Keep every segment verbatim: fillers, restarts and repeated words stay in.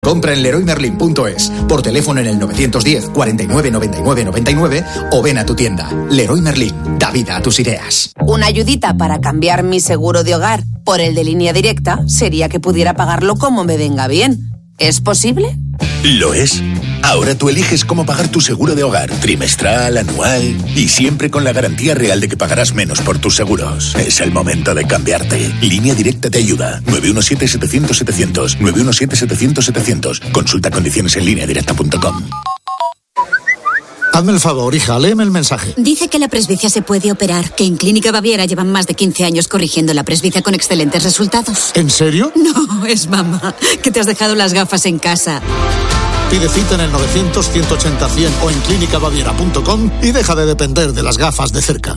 Compra en leroy merlin punto es, por teléfono en el novecientos diez, cuarenta y nueve, noventa y nueve, noventa y nueve o ven a tu tienda. Leroy Merlin, da vida a tus ideas. Una ayudita para cambiar mi seguro de hogar por el de Línea Directa sería que pudiera pagarlo como me venga bien. ¿Es posible? Lo es. Ahora tú eliges cómo pagar tu seguro de hogar, trimestral, anual y siempre con la garantía real de que pagarás menos por tus seguros. Es el momento de cambiarte. Línea Directa te ayuda. nueve uno siete, setecientos, setecientos. nueve uno siete, setecientos, setecientos. Consulta condiciones en línea directa punto com. Hazme el favor, hija, léeme el mensaje. Dice que la presbicia se puede operar, que en Clínica Baviera llevan más de quince años corrigiendo la presbicia con excelentes resultados. ¿En serio? No, es mamá, que te has dejado las gafas en casa. Pide cita en el novecientos, ciento ochenta, cien o en clínica baviera punto com y deja de depender de las gafas de cerca.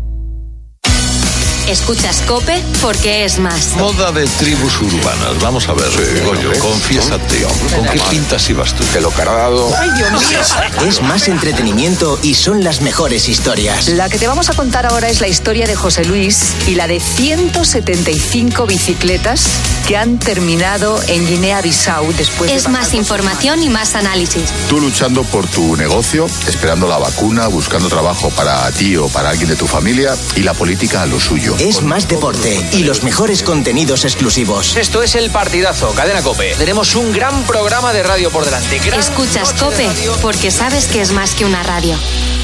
Escuchas COPE porque es más. Moda de tribus urbanas. Vamos a ver, sí, Goyo, ¿eh? Confiésate. ¿Con qué pintas ibas tú? Te lo cargado. ¡Ay, Dios mío! Es más entretenimiento y son las mejores historias. La que te vamos a contar ahora es la historia de José Luis y la de ciento setenta y cinco bicicletas que han terminado en Guinea-Bissau después de... Es más información y más análisis. Tú luchando por tu negocio, esperando la vacuna, buscando trabajo para ti o para alguien de tu familia y la política a lo suyo. Es más deporte y los mejores contenidos exclusivos. Esto es El Partidazo, Cadena COPE. Tenemos un gran programa de radio por delante. Gran Escuchas COPE porque sabes que es más que una radio.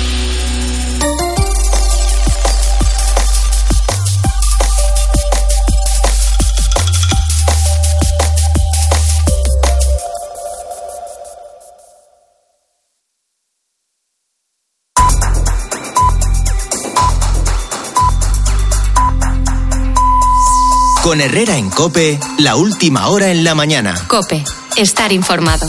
Con Herrera en COPE, la última hora en la mañana. COPE, estar informado.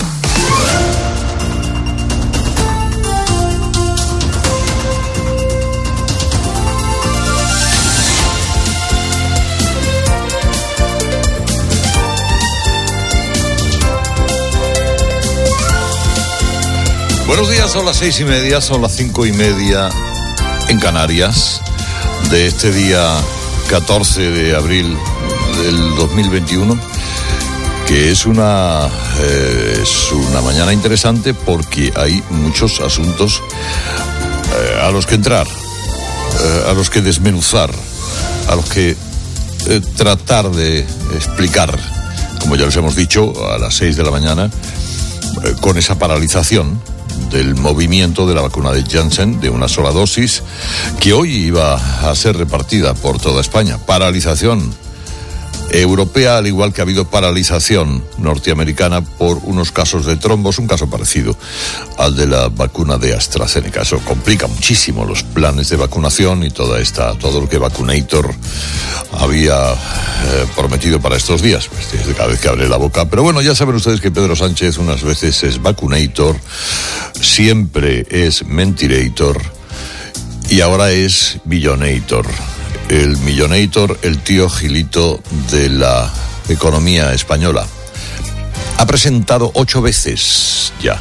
Buenos días, son las seis y media, son las cinco y media en Canarias de este día catorce de abril del dos mil veintiuno, que es una eh, es una mañana interesante porque hay muchos asuntos eh, a los que entrar, eh, a los que desmenuzar, a los que eh, tratar de explicar, como ya les hemos dicho, a las seis de la mañana, eh, con esa paralización del movimiento de la vacuna de Janssen de una sola dosis, que hoy iba a ser repartida por toda España. Paralización europea, al igual que ha habido paralización norteamericana por unos casos de trombos, un caso parecido al de la vacuna de AstraZeneca. Eso complica muchísimo los planes de vacunación y toda esta, todo lo que Vacunator había eh, prometido para estos días, pues, desde cada vez que abre la boca. Pero bueno, ya saben ustedes que Pedro Sánchez unas veces es Vacunator, siempre es Mentirator y ahora es Billonator. El Millonator, el tío Gilito de la economía española. Ha presentado ocho veces ya,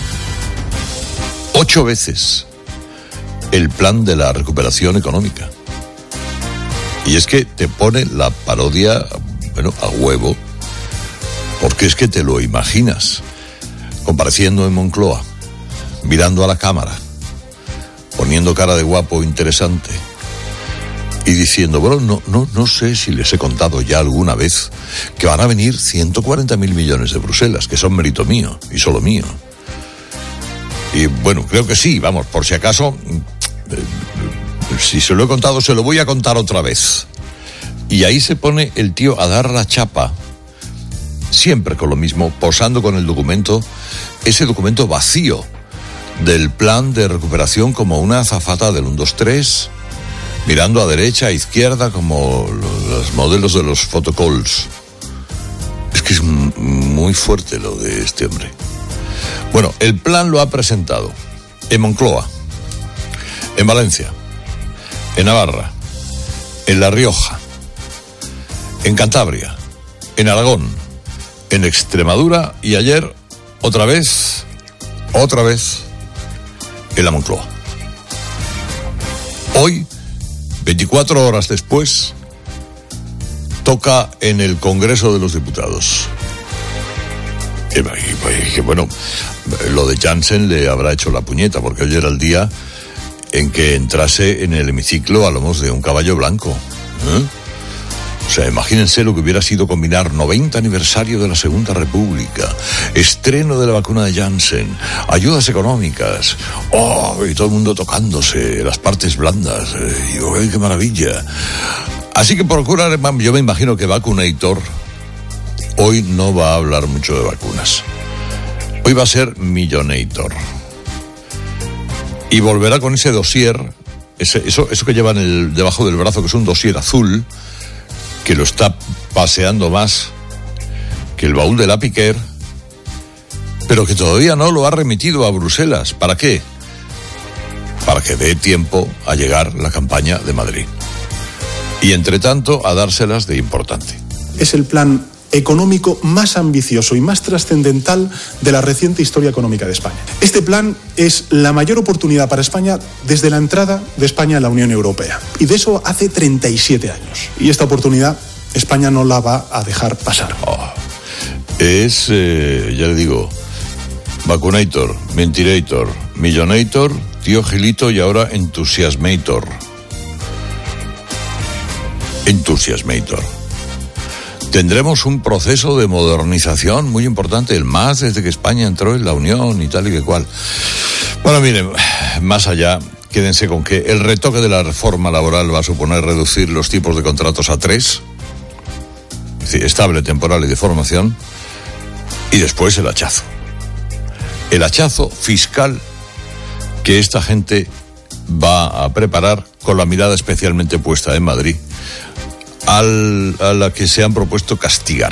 ocho veces, el plan de la recuperación económica. Y es que te pone la parodia, bueno, a huevo, porque es que te lo imaginas, compareciendo en Moncloa, mirando a la cámara, poniendo cara de guapo interesante, y diciendo, bueno, no, no, no sé si les he contado ya alguna vez que van a venir ciento cuarenta mil millones de Bruselas, que son mérito mío y solo mío. Y bueno, creo que sí, vamos, por si acaso, eh, si se lo he contado, se lo voy a contar otra vez. Y ahí se pone el tío a dar la chapa, siempre con lo mismo, posando con el documento, ese documento vacío del plan de recuperación como una azafata del uno, dos, tres, mirando a derecha, a izquierda, como los modelos de los photocalls. Es que es muy fuerte lo de este hombre. Bueno, el plan lo ha presentado en Moncloa, en Valencia, en Navarra, en La Rioja, en Cantabria, en Aragón, en Extremadura y ayer, otra vez, otra vez, en la Moncloa. Hoy, veinticuatro horas después, toca en el Congreso de los Diputados. Que, que bueno, lo de Janssen le habrá hecho la puñeta, porque hoy era el día en que entrase en el hemiciclo a lomos de un caballo blanco. ¿Eh? O sea, imagínense lo que hubiera sido combinar noventa aniversario de la Segunda República, estreno de la vacuna de Janssen, ayudas económicas, oh, y todo el mundo tocándose las partes blandas, eh, y, oh, qué maravilla. Así que procurar, yo me imagino que Vacunator hoy no va a hablar mucho de vacunas. Hoy va a ser Millonator. Y volverá con ese dossier, ese, eso, eso que llevan el, debajo del brazo, que es un dossier azul, que lo está paseando más que el baúl de la Piquer, pero que todavía no lo ha remitido a Bruselas. ¿Para qué? Para que dé tiempo a llegar la campaña de Madrid. Y entre tanto, a dárselas de importante. Es el plan económico más ambicioso y más trascendental de la reciente historia económica de España. Este plan es la mayor oportunidad para España desde la entrada de España en la Unión Europea. Y de eso hace treinta y siete años. Y esta oportunidad España no la va a dejar pasar. Oh, es, eh, ya le digo, Vacunator, Mentirator, Millonator, Tío Gilito y ahora Entusiasmator. Entusiasmator. Tendremos un proceso de modernización muy importante, el más desde que España entró en la Unión y tal y que cual. Bueno, miren, más allá, quédense con que el retoque de la reforma laboral va a suponer reducir los tipos de contratos a tres, es decir, estable, temporal y de formación, y después el hachazo. El hachazo fiscal que esta gente va a preparar con la mirada especialmente puesta en Madrid, Al, a la que se han propuesto castigar.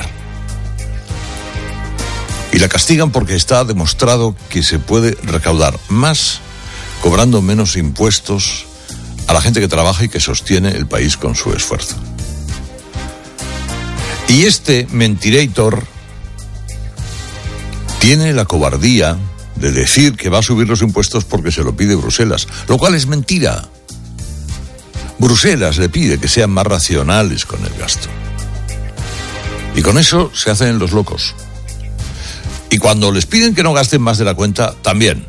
Y la castigan porque está demostrado que se puede recaudar más cobrando menos impuestos a la gente que trabaja y que sostiene el país con su esfuerzo. Y este Mentirator tiene la cobardía de decir que va a subir los impuestos porque se lo pide Bruselas, lo cual es mentira. Bruselas le pide que sean más racionales con el gasto. Y con eso se hacen los locos. Y cuando les piden que no gasten más de la cuenta, también.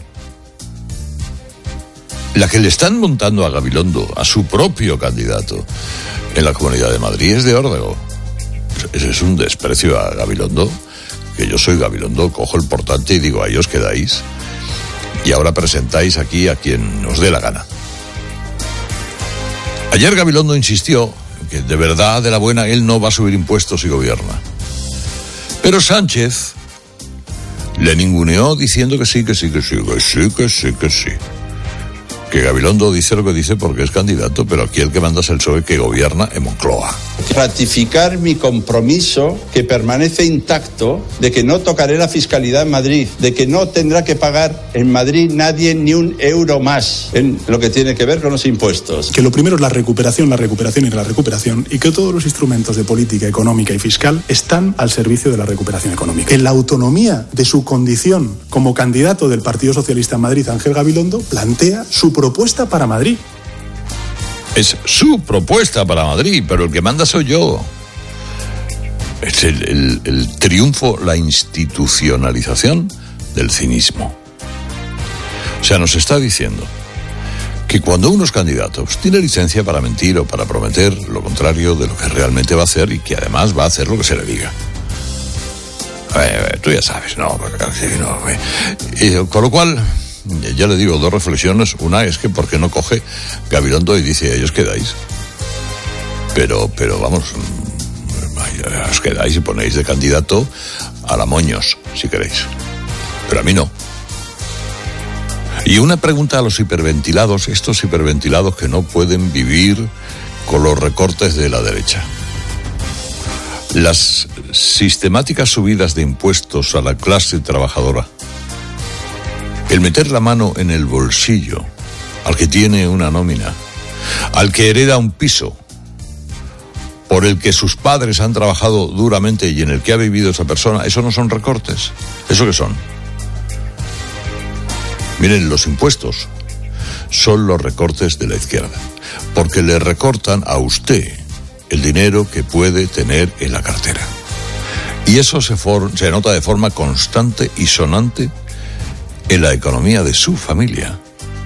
La que le están montando a Gabilondo, a su propio candidato, en la Comunidad de Madrid es de órdago. Ese es un desprecio a Gabilondo, que yo soy Gabilondo, cojo el portante y digo, ahí os quedáis. Y ahora presentáis aquí a quien os dé la gana. Ayer Gabilondo insistió que de verdad, de la buena, él no va a subir impuestos si gobierna. Pero Sánchez le ninguneó diciendo que sí, que sí, que sí, que sí, que sí, que sí. Que Gabilondo dice lo que dice porque es candidato, pero aquí el que manda es el P S O E, que gobierna en Moncloa. Ratificar mi compromiso, que permanece intacto, de que no tocaré la fiscalidad en Madrid, de que no tendrá que pagar en Madrid nadie ni un euro más en lo que tiene que ver con los impuestos. Que lo primero es la recuperación, la recuperación y la recuperación, y que todos los instrumentos de política económica y fiscal están al servicio de la recuperación económica. En la autonomía de su condición como candidato del Partido Socialista en Madrid, Ángel Gabilondo plantea su propuesta para Madrid. Es su propuesta para Madrid, pero el que manda soy yo. Es el, el, el triunfo, la institucionalización del cinismo. O sea, nos está diciendo que cuando uno es candidato, pues, tiene licencia para mentir o para prometer lo contrario de lo que realmente va a hacer, y que además va a hacer lo que se le diga. Eh, tú ya sabes, no, no eh. Con lo cual, ya le digo, dos reflexiones. Una es que ¿por qué no coge Gabilondo y dice, ellos quedáis? Pero, pero vamos, os quedáis y ponéis de candidato a la Moños, si queréis. Pero a mí no. Y una pregunta a los hiperventilados, estos hiperventilados que no pueden vivir con los recortes de la derecha. Las sistemáticas subidas de impuestos a la clase trabajadora, el meter la mano en el bolsillo al que tiene una nómina, al que hereda un piso por el que sus padres han trabajado duramente y en el que ha vivido esa persona, ¿eso no son recortes? ¿Eso qué son? Miren, los impuestos son los recortes de la izquierda, porque le recortan a usted el dinero que puede tener en la cartera. Y eso se, for- se nota de forma constante y sonante en la economía de su familia.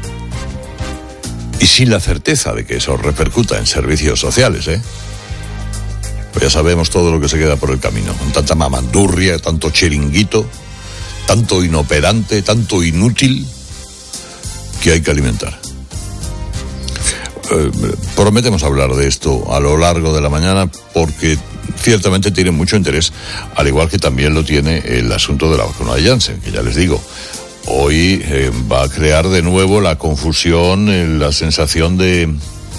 Y sin la certeza de que eso repercuta en servicios sociales, ¿eh? Pues ya sabemos todo lo que se queda por el camino, con tanta mamandurria, tanto chiringuito, tanto inoperante, tanto inútil que hay que alimentar. Eh, prometemos hablar de esto a lo largo de la mañana porque ciertamente tiene mucho interés, al igual que también lo tiene el asunto de la vacuna de Janssen, que ya les digo, hoy eh, va a crear de nuevo la confusión, eh, la sensación de...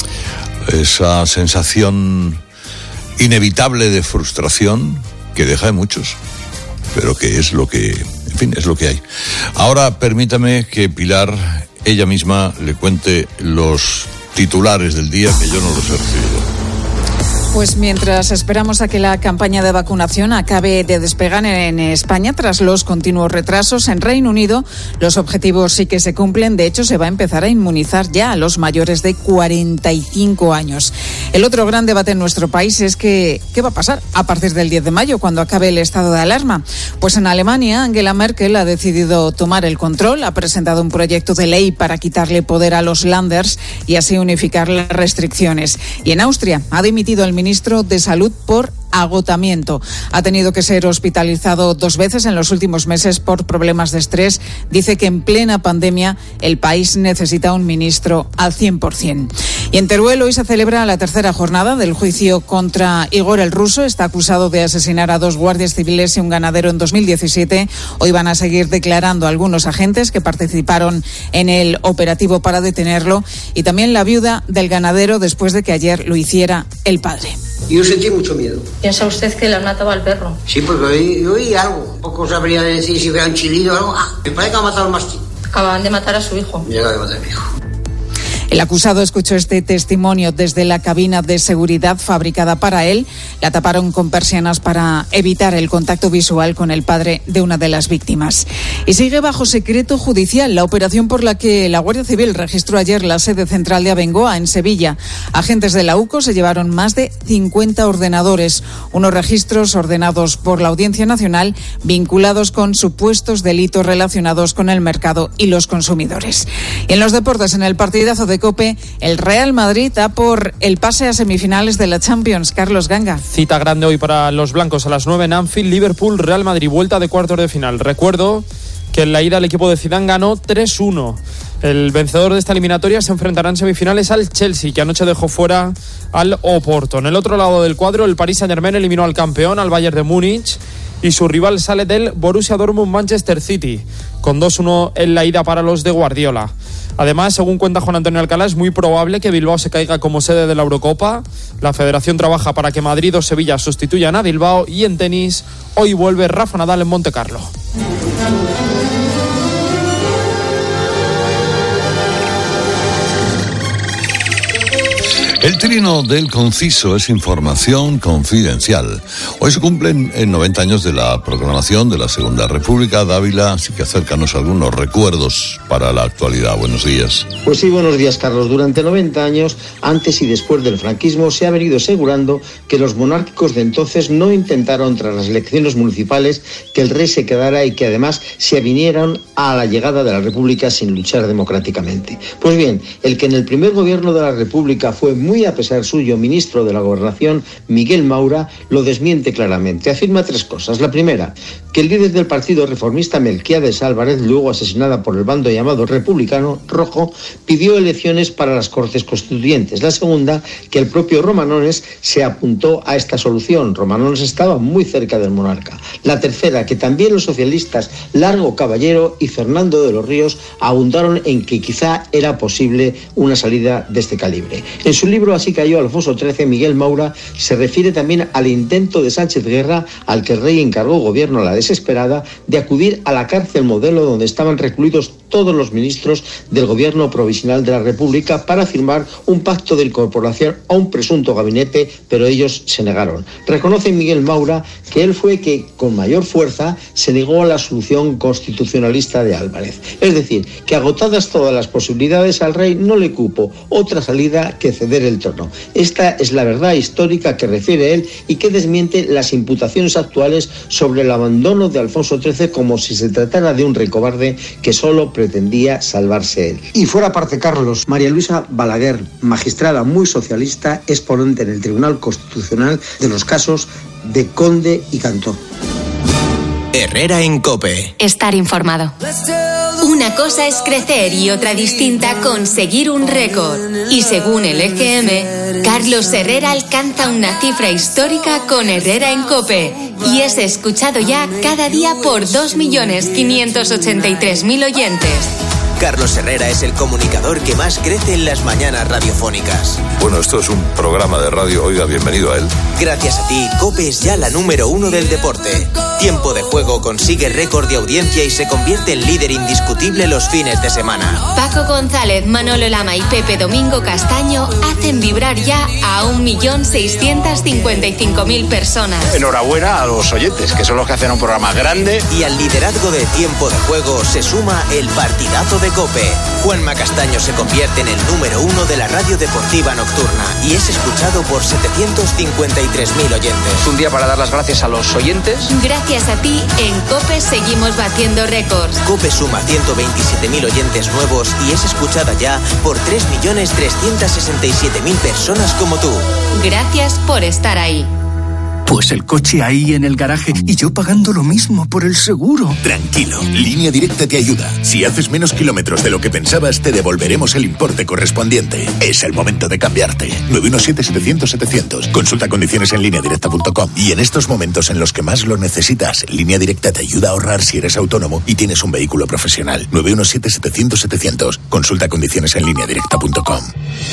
esa sensación inevitable de frustración que deja de muchos, pero que es lo que, en fin, es lo que hay. Ahora permítame que Pilar, ella misma, le cuente los titulares del día, que yo no los he recibido. Pues mientras esperamos a que la campaña de vacunación acabe de despegar en España tras los continuos retrasos, en Reino Unido los objetivos sí que se cumplen. De hecho, se va a empezar a inmunizar ya a los mayores de cuarenta y cinco años. El otro gran debate en nuestro país es que ¿qué va a pasar a partir del diez de mayo, cuando acabe el estado de alarma? Pues en Alemania, Angela Merkel ha decidido tomar el control, ha presentado un proyecto de ley para quitarle poder a los Länders y así unificar las restricciones. Y en Austria ha dimitido el ministro de Salud por agotamiento. Ha tenido que ser hospitalizado dos veces en los últimos meses por problemas de estrés. Dice que en plena pandemia el país necesita un ministro al cien por ciento. Y en Teruel hoy se celebra la tercera jornada del juicio contra Igor el Ruso. Está acusado de asesinar a dos guardias civiles y un ganadero en dos mil diecisiete. Hoy van a seguir declarando algunos agentes que participaron en el operativo para detenerlo y también la viuda del ganadero después de que ayer lo hiciera el padre. Yo sentí mucho miedo. ¿Piensa usted que le han matado al perro? Sí, porque oí, oí algo. Poco sabría decir si hubiera un chilido o algo. Ah, me parece que ha matado al mastín. Acaban de matar a su hijo. Me acaba de matar a mi hijo. El acusado escuchó este testimonio desde la cabina de seguridad fabricada para él. La taparon con persianas para evitar el contacto visual con el padre de una de las víctimas. Y sigue bajo secreto judicial la operación por la que la Guardia Civil registró ayer la sede central de Abengoa, en Sevilla. Agentes de la U C O se llevaron más de cincuenta ordenadores, unos registros ordenados por la Audiencia Nacional vinculados con supuestos delitos relacionados con el mercado y los consumidores. Y en los deportes, en el partidazo de COPE, el Real Madrid da por el pase a semifinales de la Champions. Carlos Ganga. Cita grande hoy para los blancos a las nueve en Anfield. Liverpool, Real Madrid, vuelta de cuartos de final. Recuerdo que en la ida el equipo de Zidane ganó tres uno. El vencedor de esta eliminatoria se enfrentará en semifinales al Chelsea, que anoche dejó fuera al Oporto. En el otro lado del cuadro, el Paris Saint-Germain eliminó al campeón, al Bayern de Múnich, y su rival sale del Borussia Dortmund-Manchester City, con dos uno en la ida para los de Guardiola. Además, según cuenta Juan Antonio Alcalá, es muy probable que Bilbao se caiga como sede de la Eurocopa. La Federación trabaja para que Madrid o Sevilla sustituyan a Bilbao. Y en tenis, hoy vuelve Rafa Nadal en Montecarlo. El trino del conciso es información confidencial. Hoy se cumplen noventa años de la proclamación de la Segunda República. Dávila, así que acércanos algunos recuerdos para la actualidad. Buenos días. Pues sí, buenos días, Carlos. Durante noventa años, antes y después del franquismo, se ha venido asegurando que los monárquicos de entonces no intentaron, tras las elecciones municipales, que el rey se quedara y que además se avinieran a la llegada de la República sin luchar democráticamente. Pues bien, el que en el primer gobierno de la República fue muy muy a pesar suyo, ministro de la Gobernación, Miguel Maura, lo desmiente claramente. Afirma tres cosas. La primera, que el líder del partido reformista, Melquiades Álvarez, luego asesinada por el bando llamado Republicano Rojo, pidió elecciones para las Cortes Constituyentes. La segunda, que el propio Romanones se apuntó a esta solución. Romanones estaba muy cerca del monarca. La tercera, que también los socialistas Largo Caballero y Fernando de los Ríos abundaron en que quizá era posible una salida de este calibre. En su libro Así cayó Alfonso trece, Miguel Maura se refiere también al intento de Sánchez Guerra, al que el rey encargó gobierno a la desesperada, de acudir a la cárcel modelo donde estaban recluidos todos los ministros del Gobierno Provisional de la República para firmar un pacto de incorporación a un presunto gabinete, pero ellos se negaron. Reconoce Miguel Maura que él fue que, con mayor fuerza, se negó a la solución constitucionalista de Álvarez. Es decir, que agotadas todas las posibilidades, al rey no le cupo otra salida que ceder el trono. Esta es la verdad histórica que refiere él y que desmiente las imputaciones actuales sobre el abandono de Alfonso trece como si se tratara de un rey cobarde que solo pretendía salvarse él. Y fuera parte, Carlos, María Luisa Balaguer, magistrada muy socialista, es ponente en el Tribunal Constitucional de los casos de Conde y Cantó. Herrera en COPE. Estar informado. Una cosa es crecer y otra distinta conseguir un récord. Y según el E G M, Carlos Herrera alcanza una cifra histórica con Herrera en COPE y es escuchado ya cada día por dos millones quinientos ochenta y tres mil oyentes. Carlos Herrera es el comunicador que más crece en las mañanas radiofónicas. Bueno, esto es un programa de radio. Oiga, bienvenido a él. Gracias a ti, COPE es ya la número uno del deporte. Tiempo de Juego consigue récord de audiencia y se convierte en líder indiscutible los fines de semana. Paco González, Manolo Lama y Pepe Domingo Castaño hacen vibrar ya a un millón seiscientos cincuenta y cinco mil personas. Enhorabuena a los oyentes, que son los que hacen un programa grande. Y al liderazgo de Tiempo de Juego se suma el partidazo de COPE. Juanma Castaño se convierte en el número uno de la radio deportiva nocturna y es escuchado por setecientos cincuenta y tres mil oyentes. Un día para dar las gracias a los oyentes. Gracias a ti, en COPE seguimos batiendo récords. COPE suma ciento veintisiete mil oyentes nuevos y es escuchada ya por tres millones trescientos sesenta y siete mil personas como tú. Gracias por estar ahí. Pues el coche ahí en el garaje y yo pagando lo mismo por el seguro. Tranquilo, Línea Directa te ayuda. Si haces menos kilómetros de lo que pensabas, te devolveremos el importe correspondiente. Es el momento de cambiarte. nueve uno siete, setecientos, setecientos. Consulta condiciones en línea directa punto com. Y en estos momentos en los que más lo necesitas, Línea Directa te ayuda a ahorrar si eres autónomo y tienes un vehículo profesional. nueve uno siete, setecientos, setecientos. Consulta condiciones en línea directa punto com.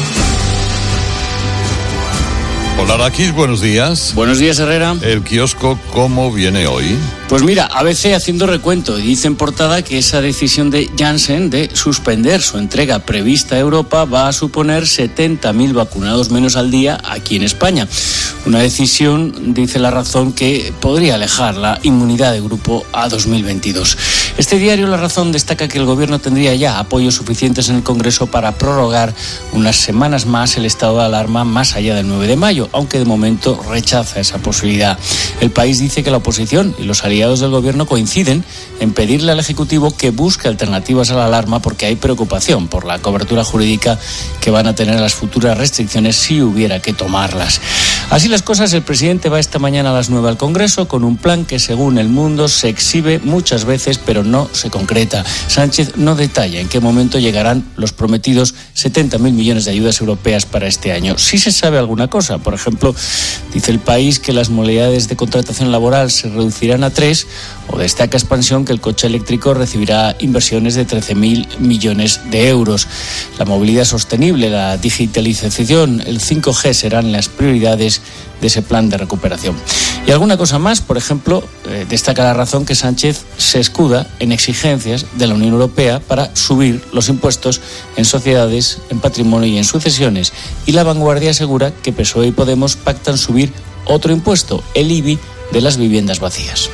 Hola, Raquis, buenos días. Buenos días, Herrera. ¿El kiosco cómo viene hoy? Pues mira, A B C haciendo recuento, dice en portada que esa decisión de Janssen de suspender su entrega prevista a Europa va a suponer setenta mil vacunados menos al día aquí en España. Una decisión, dice La Razón, que podría alejar la inmunidad de grupo a dos mil veintidós. Este diario La Razón destaca que el gobierno tendría ya apoyos suficientes en el Congreso para prorrogar unas semanas más el estado de alarma más allá del nueve de mayo, aunque de momento rechaza esa posibilidad. El País dice que la oposición y los aliados del gobierno coinciden en pedirle al Ejecutivo que busque alternativas a la alarma porque hay preocupación por la cobertura jurídica que van a tener las futuras restricciones si hubiera que tomarlas. Así las cosas, el presidente va esta mañana a las nueve al Congreso con un plan que, según El Mundo, se exhibe muchas veces pero no se concreta. Sánchez no detalla en qué momento llegarán los prometidos setenta mil millones de ayudas europeas para este año. Sí se sabe alguna cosa. Por ejemplo, dice El País que las modalidades de contratación laboral se reducirán a tres, o destaca Expansión que el coche eléctrico recibirá inversiones de trece mil millones de euros. La movilidad sostenible, la digitalización, el cinco G serán las prioridades de ese plan de recuperación. Y alguna cosa más, por ejemplo, eh, destaca La Razón que Sánchez se escuda en exigencias de la Unión Europea para subir los impuestos en sociedades, en patrimonio y en sucesiones. Y La Vanguardia asegura que P S O E y Podemos pactan subir otro impuesto, el I B I, de las viviendas vacías.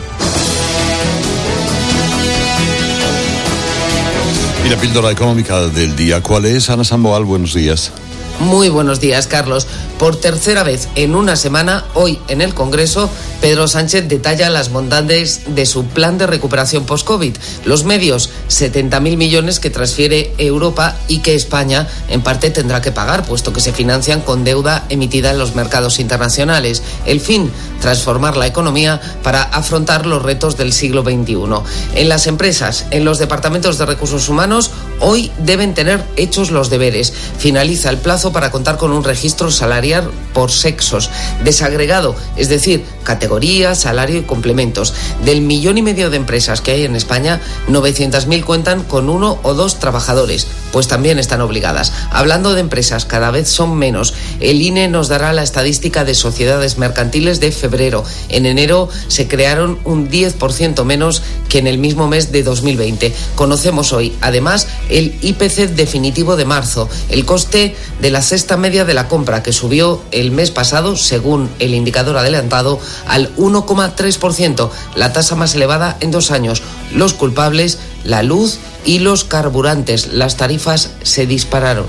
Y la píldora económica del día, ¿cuál es? Ana Samboal, buenos días. Muy buenos días, Carlos. Por tercera vez en una semana, hoy en el Congreso, Pedro Sánchez detalla las bondades de su plan de recuperación post-COVID. Los medios, setenta mil millones que transfiere Europa y que España en parte tendrá que pagar, puesto que se financian con deuda emitida en los mercados internacionales. El fin, transformar la economía para afrontar los retos del siglo veintiuno. En las empresas, en los departamentos de recursos humanos, Hoy deben tener hechos los deberes. Finaliza el plazo para contar con un registro salarial por sexos, desagregado, es decir, categoría, salario y complementos. Del millón y medio de empresas que hay en España, novecientas mil cuentan con uno o dos trabajadores, pues también están obligadas. Hablando de empresas, cada vez son menos. El I N E nos dará la estadística de sociedades mercantiles de febrero. En enero se crearon un diez por ciento menos que en el mismo mes de dos mil veinte. Conocemos hoy, además, el I P C definitivo de marzo, el coste de la cesta media de la compra, que subió el mes pasado, según el indicador adelantado, al uno coma tres por ciento, la tasa más elevada en dos años. Los culpables, la luz y los carburantes. Las tarifas se dispararon.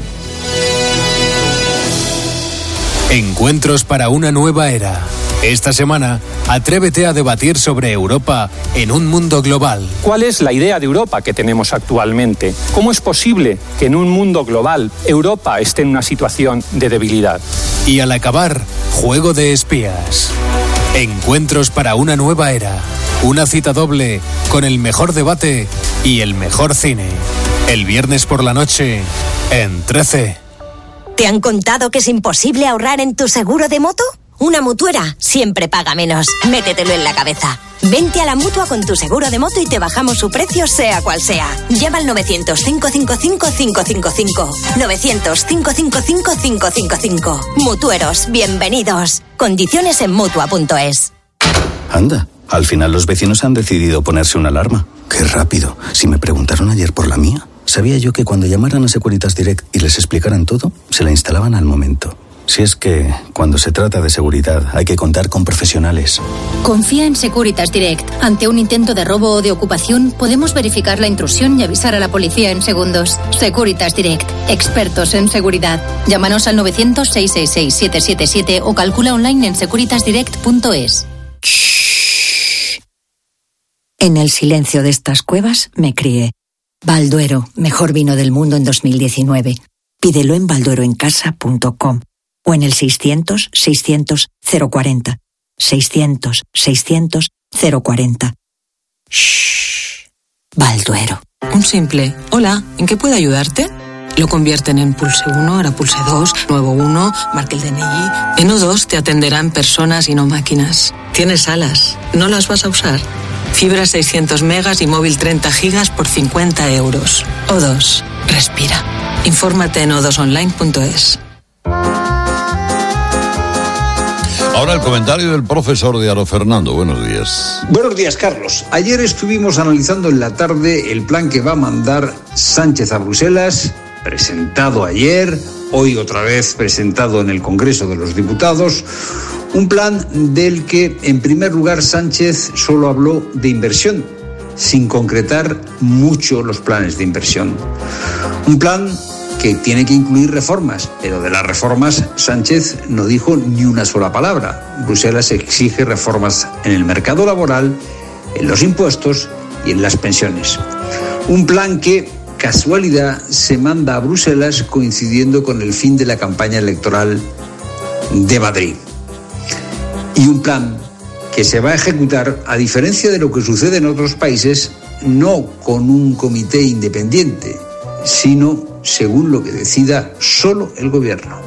Encuentros para una nueva era. Esta semana, atrévete a debatir sobre Europa en un mundo global. ¿Cuál es la idea de Europa que tenemos actualmente? ¿Cómo es posible que en un mundo global Europa esté en una situación de debilidad? Y al acabar, juego de espías. Encuentros para una nueva era. Una cita doble con el mejor debate y el mejor cine. El viernes por la noche en trece. ¿Te han contado que es imposible ahorrar en tu seguro de moto? Una mutuera siempre paga menos. Métetelo en la cabeza. Vente a la Mutua con tu seguro de moto y te bajamos su precio sea cual sea. Llama al novecientos, cinco cinco cinco, cinco cinco cinco. novecientos, cinco cinco cinco, cinco cinco cinco. Mutueros, bienvenidos. Condiciones en Mutua punto es. Anda, al final los vecinos han decidido ponerse una alarma. ¡Qué rápido! Si me preguntaron ayer por la mía, sabía yo que cuando llamaran a Securitas Direct y les explicaran todo, se la instalaban al momento. Si es que, cuando se trata de seguridad, hay que contar con profesionales. Confía en Securitas Direct. Ante un intento de robo o de ocupación, podemos verificar la intrusión y avisar a la policía en segundos. Securitas Direct. Expertos en seguridad. Llámanos al novecientos, seiscientos sesenta y seis, setecientos setenta y siete o calcula online en securitas direct punto es. En el silencio de estas cuevas me crié. Balduero, mejor vino del mundo en dos mil diecinueve. Pídelo en baldueroencasa punto com. O en el seiscientos, seiscientos, cero cuarenta. seiscientos, seiscientos, cero cuarenta. Shh. Balduero. Un simple hola, ¿en qué puedo ayudarte? Lo convierten en pulse uno, ahora pulse dos, nuevo uno, marque el D N I. En O dos te atenderán personas y no máquinas. Tienes alas, ¿no las vas a usar? Fibra seiscientos megas y móvil treinta gigas por cincuenta euros. O dos, respira. Infórmate en o dos online punto es. Ahora el comentario del profesor Diaro. Fernando, buenos días. Buenos días, Carlos. Ayer estuvimos analizando en la tarde el plan que va a mandar Sánchez a Bruselas, presentado ayer, hoy otra vez presentado en el Congreso de los Diputados. Un plan del que, en primer lugar, Sánchez solo habló de inversión, sin concretar mucho los planes de inversión. Un plan que tiene que incluir reformas, pero de las reformas Sánchez no dijo ni una sola palabra. Bruselas exige reformas en el mercado laboral, en los impuestos y en las pensiones. Un plan que, casualidad, se manda a Bruselas coincidiendo con el fin de la campaña electoral de Madrid. Y un plan que se va a ejecutar, a diferencia de lo que sucede en otros países, no con un comité independiente, sino según lo que decida solo el gobierno.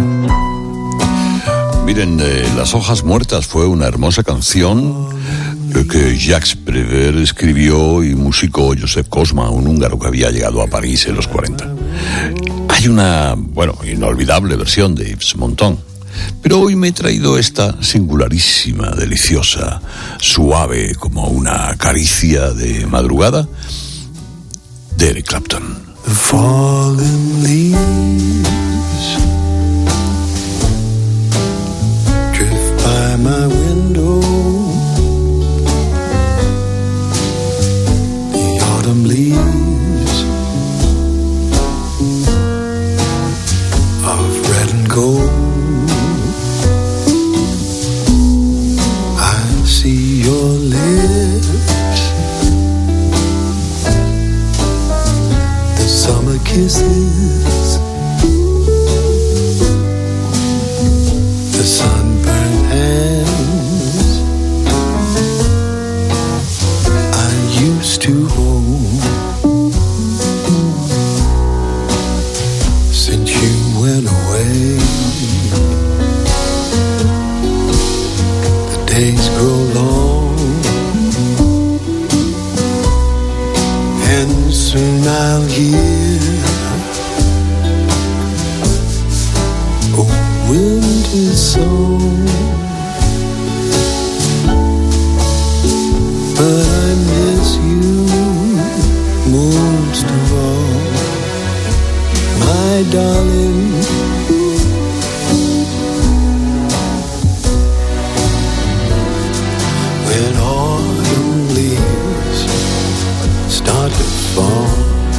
Miren, eh, Las hojas muertas fue una hermosa canción eh, que Jacques Prévert escribió y musicó Joseph Cosma, un húngaro que había llegado a París en los cuarenta. Hay una, bueno, inolvidable versión de Yves Montand, pero hoy me he traído esta singularísima, deliciosa, suave como una caricia de madrugada de Eric Clapton. The fallen leaves drift by my window. The autumn leaves of red and gold. I see your lips, summer kisses, the sunburned hands I used to hold. and soon I'll hear a winter song. But I miss you most of all, my darling. When autumn leaves start to fall,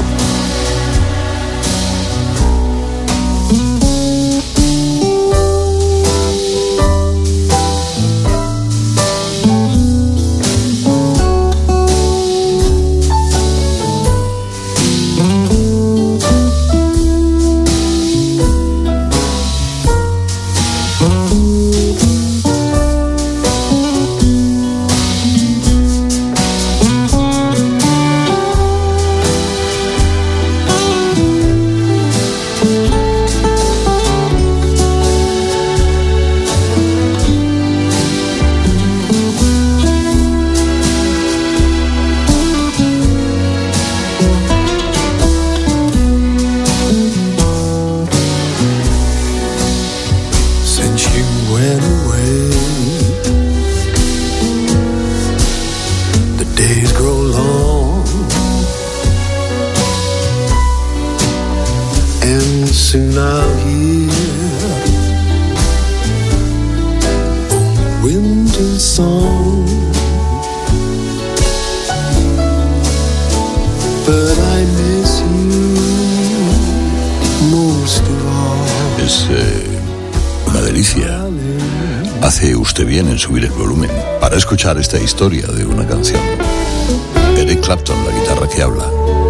bien en subir el volumen para escuchar esta historia de una canción. Eric Clapton, la guitarra que habla.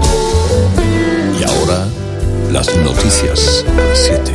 Y ahora, las noticias a las siete.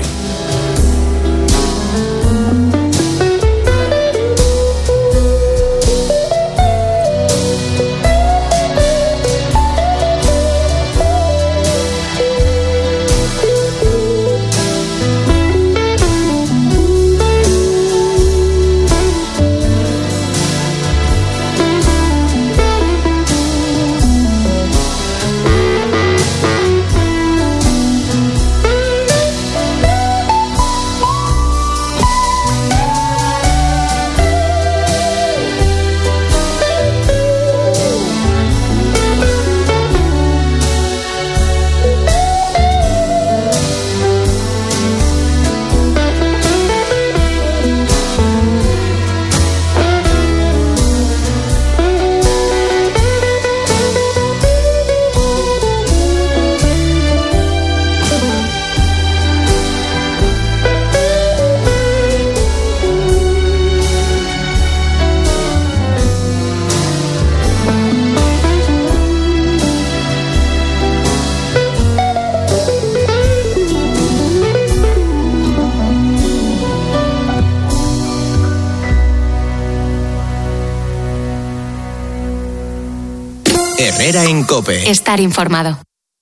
Herrera en COPE. Estar informado.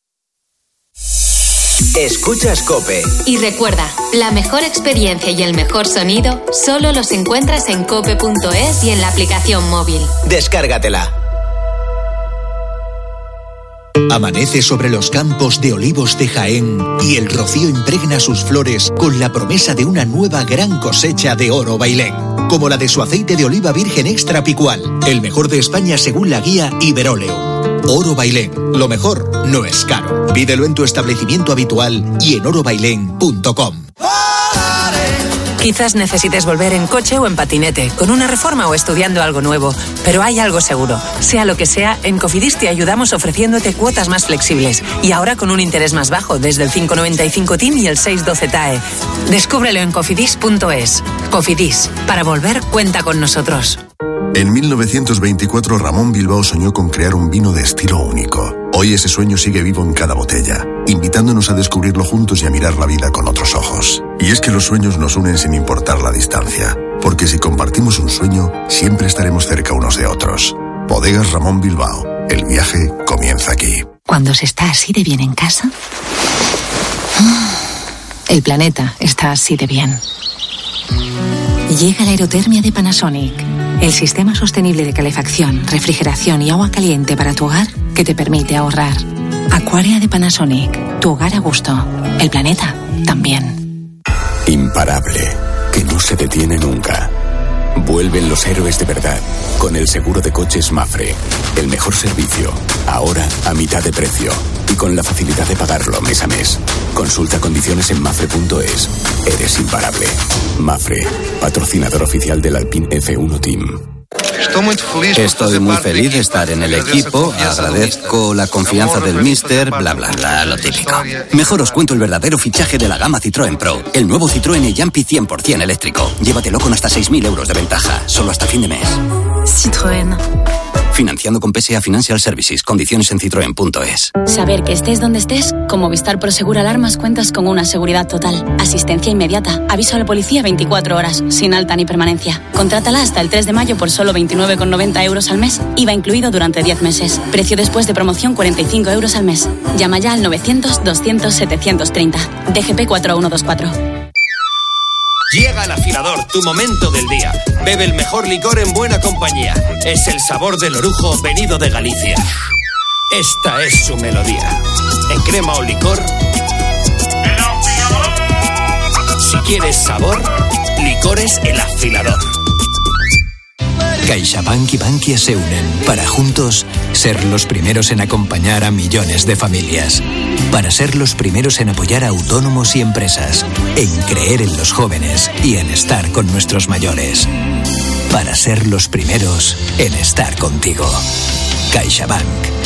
Escuchas COPE. Y recuerda, la mejor experiencia y el mejor sonido solo los encuentras en cope punto es y en la aplicación móvil. Descárgatela. Amanece sobre los campos de olivos de Jaén y el rocío impregna sus flores con la promesa de una nueva gran cosecha de oro bailén, como la de su aceite de oliva virgen extra picual, el mejor de España según la guía Iberoleum. Oro Bailén, lo mejor no es caro. Pídelo en tu establecimiento habitual y en oro bailén punto com. Quizás necesites volver en coche o en patinete, con una reforma o estudiando algo nuevo, pero hay algo seguro. Sea lo que sea, en Cofidis te ayudamos ofreciéndote cuotas más flexibles y ahora con un interés más bajo, desde el cinco noventa y cinco T I M y el seis doce T A E. Descúbrelo en cofidis punto es. Cofidis, para volver cuenta con nosotros. En mil novecientos veinticuatro, Ramón Bilbao soñó con crear un vino de estilo único. Hoy ese sueño sigue vivo en cada botella, invitándonos a descubrirlo juntos y a mirar la vida con otros ojos. Y es que los sueños nos unen sin importar la distancia, porque si compartimos un sueño, siempre estaremos cerca unos de otros. Bodegas Ramón Bilbao. El viaje comienza aquí. Cuando se está así de bien en casa, el planeta está así de bien. Llega la aerotermia de Panasonic, el sistema sostenible de calefacción, refrigeración y agua caliente para tu hogar que te permite ahorrar. Aquaria de Panasonic, tu hogar a gusto, el planeta también. Imparable, que no se detiene nunca. Vuelven los héroes de verdad con el seguro de coches Mapfre. El mejor servicio, ahora a mitad de precio y con la facilidad de pagarlo mes a mes. Consulta condiciones en mapfre punto es. Eres imparable. Mapfre, patrocinador oficial del Alpine F uno Team. Estoy muy feliz de estar en el equipo, agradezco la confianza del míster, bla bla bla, lo típico. Mejor os cuento el verdadero fichaje de la gama Citroën Pro, el nuevo Citroën e-Jumpy cien por ciento eléctrico. Llévatelo con hasta seis mil euros de ventaja, solo hasta fin de mes. Citroën. Financiando con P S A Financial Services, condiciones en citroen punto es. Saber que estés donde estés, con Movistar Prosegur Alarmas cuentas con una seguridad total, asistencia inmediata, aviso a la policía veinticuatro horas, sin alta ni permanencia. Contrátala hasta el tres de mayo por solo veintinueve con noventa euros al mes, I V A incluido durante diez meses. Precio después de promoción cuarenta y cinco euros al mes. Llama ya al novecientos, doscientos, setecientos treinta. D G P cuatro uno dos cuatro. Llega el afilador, tu momento del día. Bebe el mejor licor en buena compañía. Es el sabor del orujo venido de Galicia. Esta es su melodía. En crema o licor. Si quieres sabor, licores El Afilador. CaixaBank y Bankia se unen para juntos ser los primeros en acompañar a millones de familias, para ser los primeros en apoyar a autónomos y empresas, en creer en los jóvenes y en estar con nuestros mayores, para ser los primeros en estar contigo. CaixaBank.